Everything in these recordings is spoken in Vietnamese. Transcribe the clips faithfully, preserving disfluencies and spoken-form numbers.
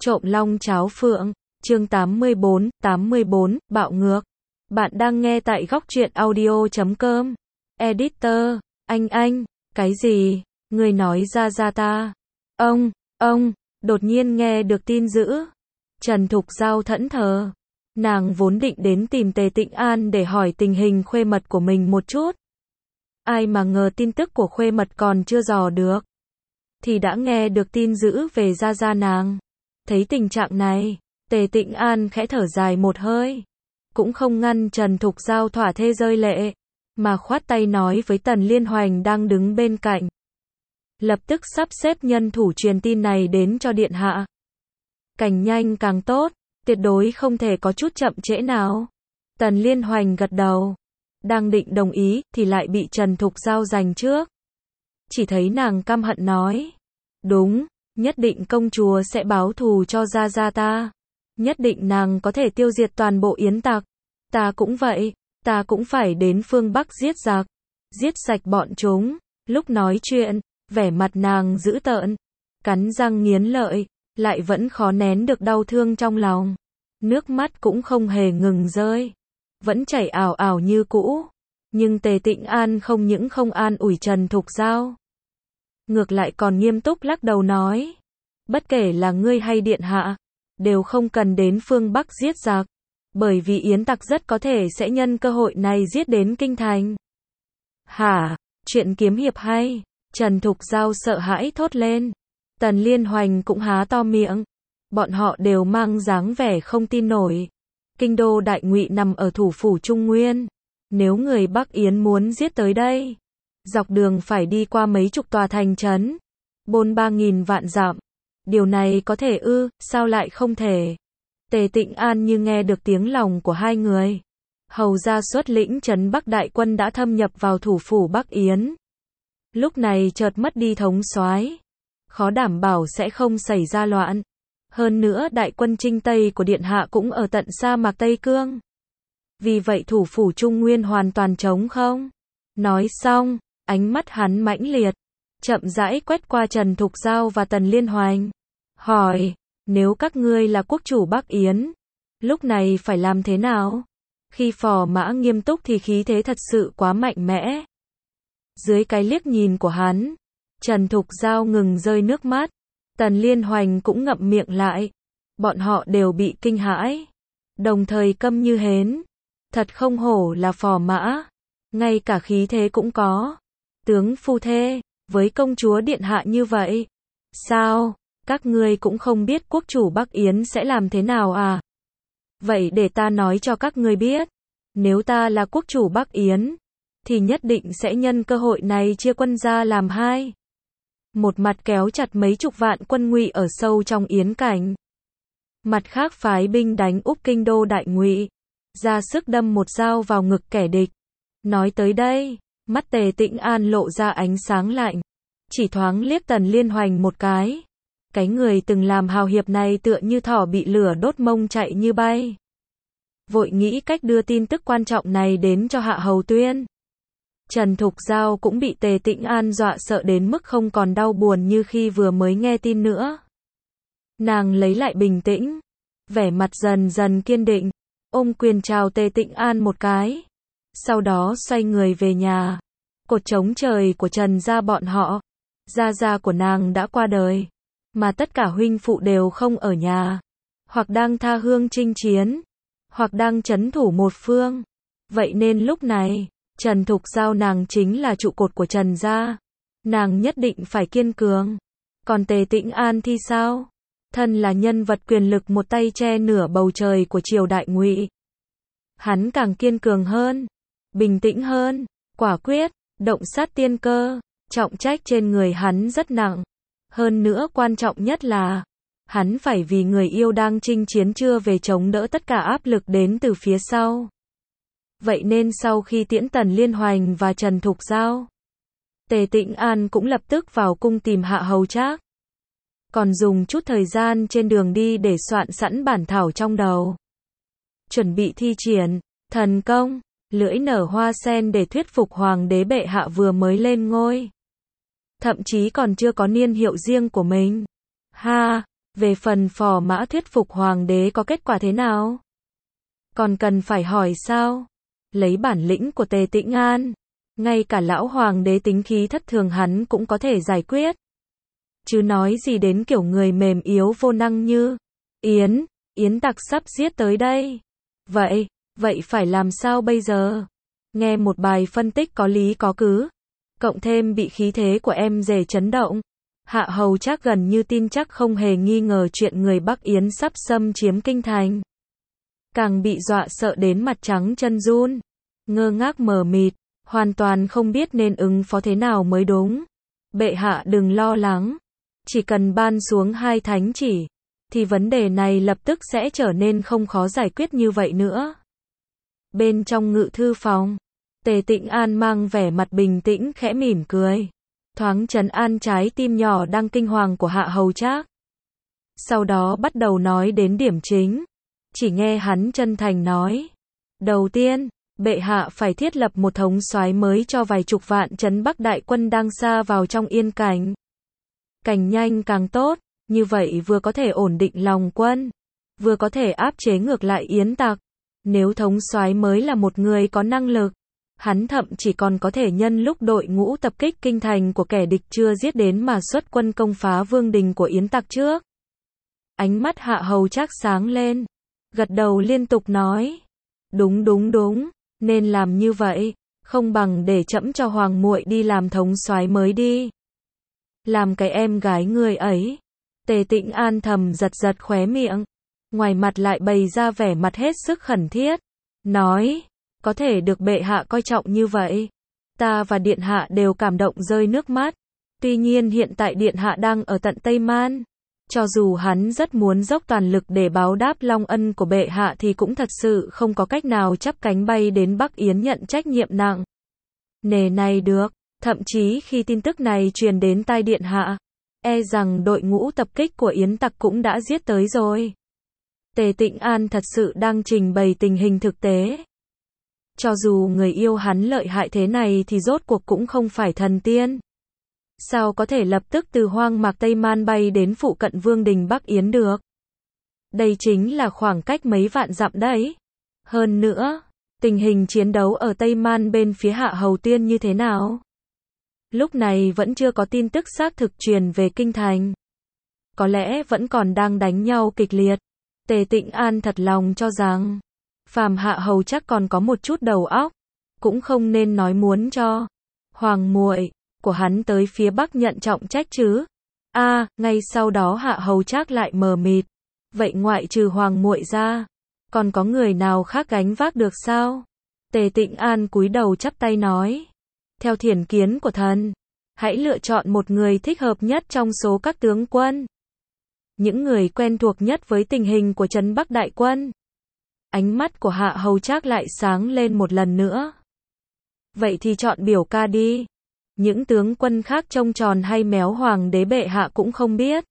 Trộm long cháo phượng, chương tám mươi bốn, tám mươi bốn, bạo ngược. Bạn đang nghe tại góc truyện audio chấm com. Editor, anh anh, cái gì? Người nói ra ra ta. Ông, ông, đột nhiên nghe được tin dữ. Trần Thục Giao thẫn thờ. Nàng vốn định đến tìm Tề Tịnh An để hỏi tình hình khuê mật của mình một chút. Ai mà ngờ tin tức của khuê mật còn chưa dò được. Thì đã nghe được tin dữ về gia gia nàng. Thấy tình trạng này, Tề Tịnh An khẽ thở dài một hơi. Cũng không ngăn Trần Thục Giao thỏa thê rơi lệ, mà khoát tay nói với Tần Liên Hoành đang đứng bên cạnh. Lập tức sắp xếp nhân thủ truyền tin này đến cho điện hạ. Càng nhanh càng tốt, tuyệt đối không thể có chút chậm trễ nào. Tần Liên Hoành gật đầu. Đang định đồng ý, thì lại bị Trần Thục Giao giành trước. Chỉ thấy nàng căm hận nói. Đúng, nhất định công chúa sẽ báo thù cho gia gia ta. Nhất định nàng có thể tiêu diệt toàn bộ yến tặc. Ta cũng vậy, ta cũng phải đến phương Bắc giết giặc. Giết sạch bọn chúng. Lúc nói chuyện, vẻ mặt nàng dữ tợn. Cắn răng nghiến lợi, lại vẫn khó nén được đau thương trong lòng. Nước mắt cũng không hề ngừng rơi. Vẫn chảy ảo ảo như cũ. Nhưng Tề Tịnh An không những không an ủi Trần Thục Giao. Ngược lại còn nghiêm túc lắc đầu nói. Bất kể là ngươi hay điện hạ, đều không cần đến phương Bắc giết giặc. Bởi vì yến tặc rất có thể sẽ nhân cơ hội này giết đến kinh thành. Hả? Chuyện kiếm hiệp hay? Trần Thục Giao sợ hãi thốt lên. Tần Liên Hoành cũng há to miệng. Bọn họ đều mang dáng vẻ không tin nổi. Kinh đô Đại Ngụy nằm ở thủ phủ Trung Nguyên. Nếu người Bắc Yến muốn giết tới đây, dọc đường phải đi qua mấy chục tòa thành trấn, bôn ba nghìn vạn dặm. Điều này có thể ư, sao lại không thể? Tề Tịnh An như nghe được tiếng lòng của hai người. Hầu ra xuất lĩnh trấn Bắc đại quân đã thâm nhập vào thủ phủ Bắc Yến. Lúc này chợt mất đi thống soái, khó đảm bảo sẽ không xảy ra loạn. Hơn nữa đại quân Trinh Tây của điện hạ cũng ở tận sa mạc Tây Cương. Vì vậy thủ phủ Trung Nguyên hoàn toàn trống không. Nói xong, ánh mắt hắn mãnh liệt, chậm rãi quét qua Trần Thục Giao và Tần Liên Hoành. Hỏi, nếu các ngươi là quốc chủ Bắc Yến, lúc này phải làm thế nào? Khi Phò Mã nghiêm túc thì khí thế thật sự quá mạnh mẽ. Dưới cái liếc nhìn của hắn, Trần Thục Giao ngừng rơi nước mắt. Tần Liên Hoành cũng ngậm miệng lại. Bọn họ đều bị kinh hãi, đồng thời câm như hến. Thật không hổ là Phò Mã, ngay cả khí thế cũng có. Tướng phu thê, với công chúa điện hạ như vậy. Sao, các ngươi cũng không biết quốc chủ Bắc Yến sẽ làm thế nào à? Vậy để ta nói cho các ngươi biết. Nếu ta là quốc chủ Bắc Yến, thì nhất định sẽ nhân cơ hội này chia quân ra làm hai. Một mặt kéo chặt mấy chục vạn quân Ngụy ở sâu trong yến cảnh. Mặt khác phái binh đánh úp kinh đô Đại Ngụy, ra sức đâm một dao vào ngực kẻ địch. Nói tới đây, mắt Tề Tịnh An lộ ra ánh sáng lạnh. Chỉ thoáng liếc Tần Liên Hoành một cái. Cái người từng làm hào hiệp này tựa như thỏ bị lửa đốt mông chạy như bay. Vội nghĩ cách đưa tin tức quan trọng này đến cho Hạ Hầu Tuyên. Trần Thục Giao cũng bị Tề Tịnh An dọa sợ đến mức không còn đau buồn như khi vừa mới nghe tin nữa. Nàng lấy lại bình tĩnh, vẻ mặt dần dần kiên định, ôm quyền chào Tề Tịnh An một cái. Sau đó xoay người về nhà. Cột trống trời của Trần gia bọn họ, gia gia của nàng đã qua đời, mà tất cả huynh phụ đều không ở nhà, hoặc đang tha hương chinh chiến, hoặc đang trấn thủ một phương. Vậy nên lúc này, Trần Thục Giao nàng chính là trụ cột của Trần gia. Nàng nhất định phải kiên cường. Còn Tề Tịnh An thì sao? Thân là nhân vật quyền lực một tay che nửa bầu trời của triều Đại Ngụy. Hắn càng kiên cường hơn, bình tĩnh hơn, quả quyết, động sát tiên cơ, trọng trách trên người hắn rất nặng. Hơn nữa quan trọng nhất là, hắn phải vì người yêu đang chinh chiến chưa về chống đỡ tất cả áp lực đến từ phía sau. Vậy nên sau khi tiễn Tần Liên Hoành và Trần Thục Giao, Tề Tịnh An cũng lập tức vào cung tìm Hạ Hầu Trác. Còn dùng chút thời gian trên đường đi để soạn sẵn bản thảo trong đầu. Chuẩn bị thi triển, thần công, lưỡi nở hoa sen để thuyết phục hoàng đế bệ hạ vừa mới lên ngôi. Thậm chí còn chưa có niên hiệu riêng của mình. Ha, Về phần Phò Mã thuyết phục hoàng đế có kết quả thế nào? Còn cần phải hỏi sao? Lấy bản lĩnh của Tề Tĩnh An, ngay cả lão hoàng đế tính khí thất thường hắn cũng có thể giải quyết. Chứ nói gì đến kiểu người mềm yếu vô năng như Yến, Yến tặc sắp giết tới đây. Vậy, vậy phải làm sao bây giờ? Nghe một bài phân tích có lý có cứ, cộng thêm bị khí thế của em rể chấn động, Hạ Hầu Trác gần như tin chắc không hề nghi ngờ chuyện người Bắc Yến sắp xâm chiếm kinh thành. Càng bị dọa sợ đến mặt trắng chân run, ngơ ngác mờ mịt, hoàn toàn không biết nên ứng phó thế nào mới đúng. Bệ hạ đừng lo lắng, chỉ cần ban xuống hai thánh chỉ, thì vấn đề này lập tức sẽ trở nên không khó giải quyết như vậy nữa. Bên trong ngự thư phòng, Tề Tĩnh An mang vẻ mặt bình tĩnh khẽ mỉm cười, thoáng trấn an trái tim nhỏ đang kinh hoàng của Hạ Hầu Trác. Sau đó bắt đầu nói đến điểm chính, chỉ nghe hắn chân thành nói. Đầu tiên, bệ hạ phải thiết lập một thống soái mới cho vài chục vạn trấn Bắc đại quân đang xa vào trong yên cảnh. Càng nhanh càng tốt, như vậy vừa có thể ổn định lòng quân, vừa có thể áp chế ngược lại Yến tặc. Nếu thống soái mới là một người có năng lực, hắn thậm chỉ còn có thể nhân lúc đội ngũ tập kích kinh thành của kẻ địch chưa giết đến mà xuất quân công phá vương đình của Yến tặc trước. Ánh mắt Hạ Hầu Trác sáng lên, gật đầu liên tục nói. Đúng đúng đúng, nên làm như vậy, không bằng để trẫm cho hoàng muội đi làm thống soái mới đi. Làm cái em gái người ấy. Tề Tĩnh An thầm giật giật khóe miệng, ngoài mặt lại bày ra vẻ mặt hết sức khẩn thiết, nói, có thể được bệ hạ coi trọng như vậy, ta và điện hạ đều cảm động rơi nước mắt. Tuy nhiên hiện tại điện hạ đang ở tận Tây Man, cho dù hắn rất muốn dốc toàn lực để báo đáp long ân của bệ hạ thì cũng thật sự không có cách nào chắp cánh bay đến Bắc Yến nhận trách nhiệm nặng nề này được. Thậm chí khi tin tức này truyền đến tai điện hạ, e rằng đội ngũ tập kích của Yến tặc cũng đã giết tới rồi. Tề Tĩnh An thật sự đang trình bày tình hình thực tế. Cho dù người yêu hắn lợi hại thế này thì rốt cuộc cũng không phải thần tiên. Sao có thể lập tức từ hoang mạc Tây Man bay đến phụ cận vương đình Bắc Yến được? Đây chính là khoảng cách mấy vạn dặm đấy. Hơn nữa, tình hình chiến đấu ở Tây Man bên phía Hạ Hầu Tuyên như thế nào? Lúc này vẫn chưa có tin tức xác thực truyền về kinh thành. Có lẽ vẫn còn đang đánh nhau kịch liệt. Tề Tĩnh An thật lòng cho rằng, phàm Hạ Hầu chắc còn có một chút đầu óc, cũng không nên nói muốn cho hoàng muội của hắn tới phía Bắc nhận trọng trách chứ. A, à, ngay sau đó Hạ Hầu Trác lại mờ mịt. Vậy ngoại trừ hoàng muội ra, còn có người nào khác gánh vác được sao? Tề Tĩnh An cúi đầu chắp tay nói. Theo thiền kiến của thần, hãy lựa chọn một người thích hợp nhất trong số các tướng quân. Những người quen thuộc nhất với tình hình của trấn Bắc đại quân. Ánh mắt của Hạ Hầu Trác lại sáng lên một lần nữa. Vậy thì chọn biểu ca đi. Những tướng quân khác trông tròn hay méo hoàng đế bệ hạ cũng không biết.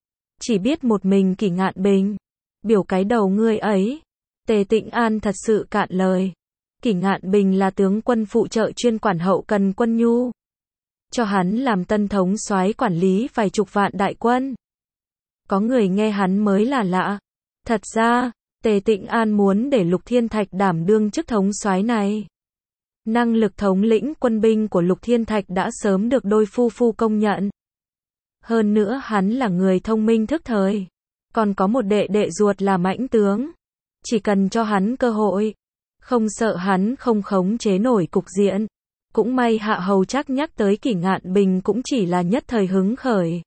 Chỉ biết một mình Kỷ Ngạn Bình. Biểu cái đầu ngươi ấy. Tề Tĩnh An thật sự cạn lời. Kỷ Ngạn Bình là tướng quân phụ trợ chuyên quản hậu cần quân nhu. Cho hắn làm tân thống soái quản lý vài chục vạn đại quân. Có người nghe hắn mới là lạ. Thật ra, Tề Tĩnh An muốn để Lục Thiên Thạch đảm đương chức thống soái này. Năng lực thống lĩnh quân binh của Lục Thiên Thạch đã sớm được đôi phu phu công nhận. Hơn nữa hắn là người thông minh thức thời. Còn có một đệ đệ ruột là mãnh tướng. Chỉ cần cho hắn cơ hội. Không sợ hắn không khống chế nổi cục diện. Cũng may Hạ Hầu Trác nhắc tới Kỷ Ngạn Bình cũng chỉ là nhất thời hứng khởi.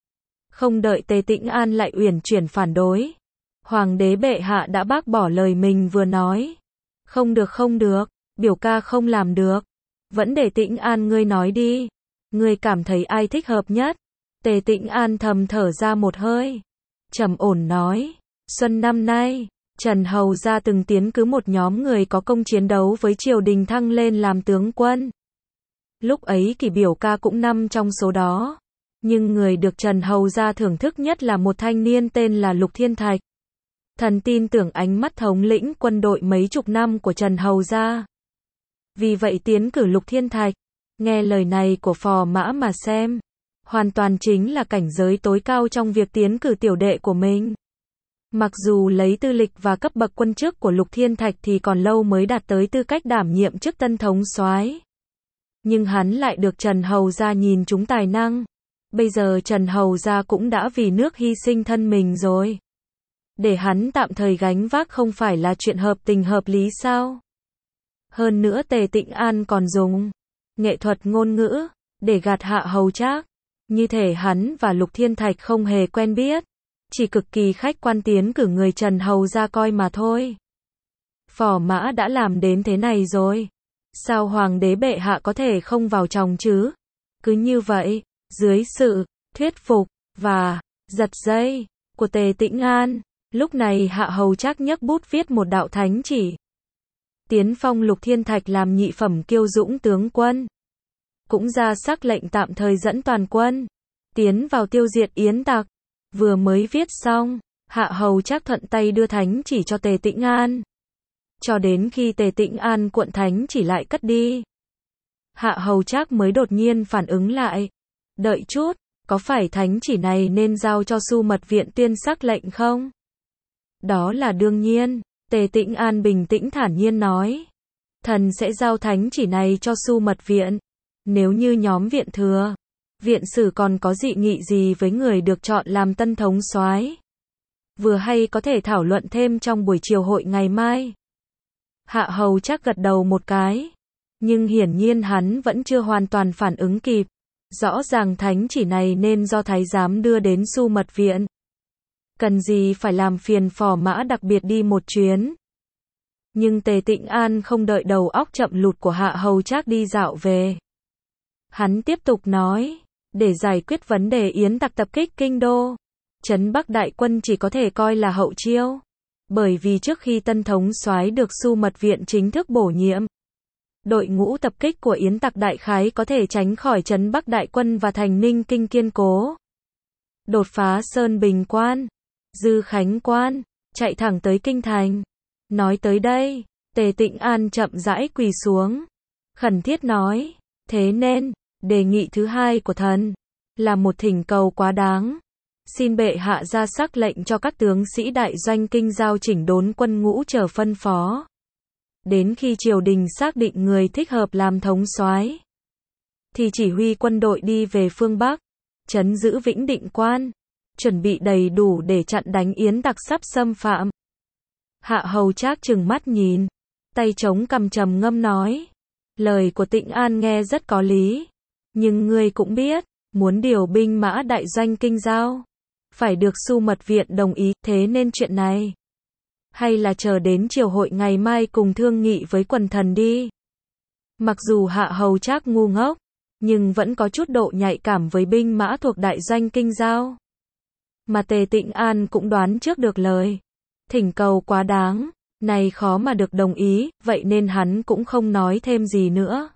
Không đợi Tề Tĩnh An lại uyển chuyển phản đối. Hoàng đế bệ hạ đã bác bỏ lời mình vừa nói. Không được không được, biểu ca không làm được. Vẫn để Tĩnh An ngươi nói đi. Ngươi cảm thấy ai thích hợp nhất? Tề Tĩnh An thầm thở ra một hơi. Trầm ổn nói. Xuân năm nay, Trần Hầu gia từng tiến cử một nhóm người có công chiến đấu với triều đình thăng lên làm tướng quân. Lúc ấy Kỷ biểu ca cũng nằm trong số đó. Nhưng người được Trần Hầu gia thưởng thức nhất là một thanh niên tên là Lục Thiên Thạch. Thần tin tưởng ánh mắt thống lĩnh quân đội mấy chục năm của Trần Hầu gia. Vì vậy tiến cử Lục Thiên Thạch. Nghe lời này của Phò Mã mà xem. hoàn toàn chính là cảnh giới tối cao trong việc tiến cử tiểu đệ của mình. Mặc dù lấy tư lịch và cấp bậc quân chức của Lục Thiên Thạch thì còn lâu mới đạt tới tư cách đảm nhiệm chức tân thống soái, nhưng hắn lại được Trần Hầu Gia nhìn trúng tài năng. Bây giờ Trần Hầu Gia cũng đã vì nước hy sinh thân mình rồi. Để hắn tạm thời gánh vác không phải là chuyện hợp tình hợp lý sao? Hơn nữa Tề Tịnh An còn dùng nghệ thuật ngôn ngữ để gạt Hạ Hầu Trác. Như thể hắn và Lục Thiên Thạch không hề quen biết, chỉ cực kỳ khách quan tiến cử người Trần Hầu Gia coi mà thôi. Phò Mã đã làm đến thế này rồi, sao hoàng đế bệ hạ có thể không vào chòng chứ? Cứ như vậy, dưới sự thuyết phục và giật dây của Tề Tĩnh An, lúc này Hạ Hầu Trác nhấc bút viết một đạo thánh chỉ, tiến phong Lục Thiên Thạch làm nhị phẩm kiêu dũng tướng quân, cũng ra sắc lệnh tạm thời dẫn toàn quân tiến vào tiêu diệt Yến tặc. Vừa mới viết xong, Hạ Hầu Trác thuận tay đưa thánh chỉ cho Tề Tĩnh An, cho đến khi Tề Tĩnh An cuộn thánh chỉ lại cất đi, Hạ Hầu Trác mới đột nhiên phản ứng lại. Đợi chút, có phải thánh chỉ này nên giao cho Su Mật Viện tuyên sắc lệnh không? Đó là đương nhiên, Tề Tĩnh An bình tĩnh thản nhiên nói. Thần sẽ giao thánh chỉ này cho Su Mật Viện. Nếu như nhóm viện thừa, viện sử còn có dị nghị gì với người được chọn làm tân thống soái, vừa hay có thể thảo luận thêm trong buổi chiều hội ngày mai. Hạ Hầu Trác gật đầu một cái, nhưng hiển nhiên hắn vẫn chưa hoàn toàn phản ứng kịp. Rõ ràng thánh chỉ này nên do thái giám đưa đến Su Mật Viện. Cần gì phải làm phiền Phò Mã đặc biệt đi một chuyến. Nhưng Tề Tịnh An không đợi đầu óc chậm lụt của Hạ Hầu Trác đi dạo về. Hắn tiếp tục nói, để giải quyết vấn đề Yến tặc tập kích kinh đô, trấn Bắc đại quân chỉ có thể coi là hậu chiêu. Bởi vì trước khi tân thống soái được Su Mật Viện chính thức bổ nhiệm, đội ngũ tập kích của Yến tặc đại khái có thể tránh khỏi trấn Bắc đại quân và thành Ninh Kinh kiên cố, đột phá Sơn Bình Quan, Dư Khánh Quan, chạy thẳng tới kinh thành. Nói tới đây, Tề Tịnh An chậm rãi quỳ xuống, khẩn thiết nói, thế nên, đề nghị thứ hai của thần là một thỉnh cầu quá đáng. Xin bệ hạ ra sắc lệnh cho các tướng sĩ đại doanh kinh giao chỉnh đốn quân ngũ chờ phân phó. Đến khi triều đình xác định người thích hợp làm thống soái, thì chỉ huy quân đội đi về phương Bắc, trấn giữ Vĩnh Định Quan, chuẩn bị đầy đủ để chặn đánh Yến tặc sắp xâm phạm. Hạ Hầu Trác trừng mắt nhìn, tay chống cằm trầm ngâm nói, lời của Tịnh An nghe rất có lý, nhưng ngươi cũng biết, muốn điều binh mã đại doanh kinh giao, phải được Su Mật Viện đồng ý, thế nên chuyện này, hay là chờ đến triều hội ngày mai cùng thương nghị với quần thần đi. Mặc dù Hạ Hầu Trác ngu ngốc, nhưng vẫn có chút độ nhạy cảm với binh mã thuộc đại doanh kinh giao. Mà Tề Tịnh An cũng đoán trước được lời thỉnh cầu quá đáng này khó mà được đồng ý, vậy nên hắn cũng không nói thêm gì nữa.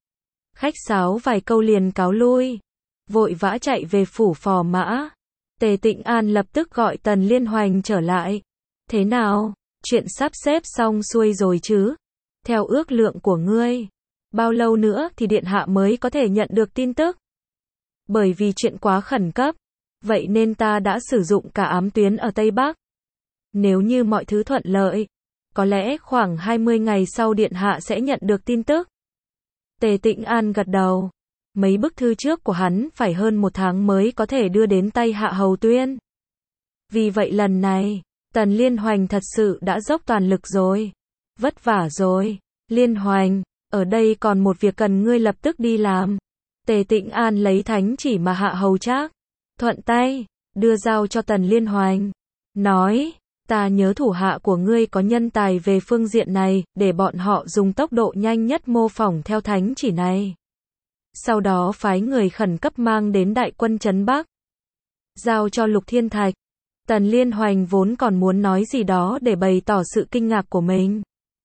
Khách sáo vài câu liền cáo lui, vội vã chạy về phủ Phò Mã. Tề Tịnh An lập tức gọi Tần Liên Hoành trở lại. Thế nào, chuyện sắp xếp xong xuôi rồi chứ? Theo ước lượng của ngươi, bao lâu nữa thì điện hạ mới có thể nhận được tin tức? Bởi vì chuyện quá khẩn cấp, vậy nên ta đã sử dụng cả ám tuyến ở Tây Bắc. Nếu như mọi thứ thuận lợi, có lẽ khoảng hai mươi ngày sau điện hạ sẽ nhận được tin tức. Tề Tịnh An gật đầu. Mấy bức thư trước của hắn phải hơn một tháng mới có thể đưa đến tay Hạ Hầu Tuyên. Vì vậy lần này, Tần Liên Hoành thật sự đã dốc toàn lực rồi. Vất vả rồi. Liên Hoành, ở đây còn một việc cần ngươi lập tức đi làm. Tề Tịnh An lấy thánh chỉ mà Hạ Hầu Trác thuận tay đưa giao cho Tần Liên Hoành, nói, ta nhớ thủ hạ của ngươi có nhân tài về phương diện này, để bọn họ dùng tốc độ nhanh nhất mô phỏng theo thánh chỉ này. Sau đó phái người khẩn cấp mang đến đại quân trấn Bắc, giao cho Lục Thiên Thạch. Tần Liên Hoành vốn còn muốn nói gì đó để bày tỏ sự kinh ngạc của mình,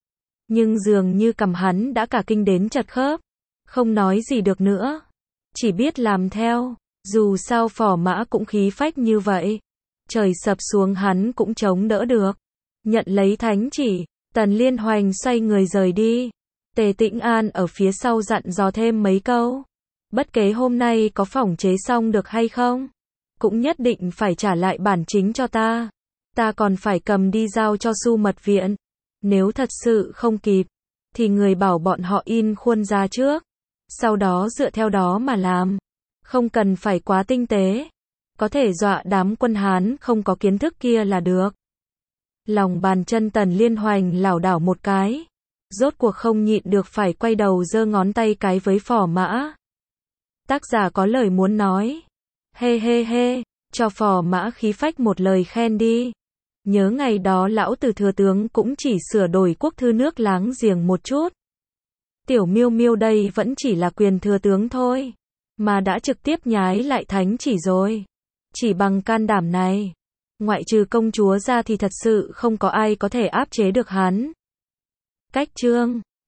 nhưng dường như cằm hắn đã cả kinh đến chật khớp, không nói gì được nữa, chỉ biết làm theo. Dù sao Phò Mã cũng khí phách như vậy, trời sập xuống hắn cũng chống đỡ được. Nhận lấy thánh chỉ, Tần Liên Hoành xoay người rời đi. Tề Tĩnh An ở phía sau dặn dò thêm mấy câu. Bất kể hôm nay có phỏng chế xong được hay không, cũng nhất định phải trả lại bản chính cho ta. Ta còn phải cầm đi giao cho Su mật viện. Nếu thật sự không kịp, thì người bảo bọn họ in khuôn ra trước. Sau đó dựa theo đó mà làm. Không cần phải quá tinh tế. Có thể dọa đám quân Hán không có kiến thức kia là được. Lòng bàn chân Tần Liên Hoành lảo đảo một cái. Rốt cuộc không nhịn được phải quay đầu giơ ngón tay cái với Phò Mã. Tác giả có lời muốn nói. Hê hê hê, cho Phò Mã khí phách một lời khen đi. Nhớ ngày đó lão Từ thừa tướng cũng chỉ sửa đổi quốc thư nước láng giềng một chút. Tiểu Miêu Miêu đây vẫn chỉ là quyền thừa tướng thôi, mà đã trực tiếp nhái lại thánh chỉ rồi. Chỉ bằng can đảm này, ngoại trừ công chúa ra thì thật sự không có ai có thể áp chế được hắn. Cách chương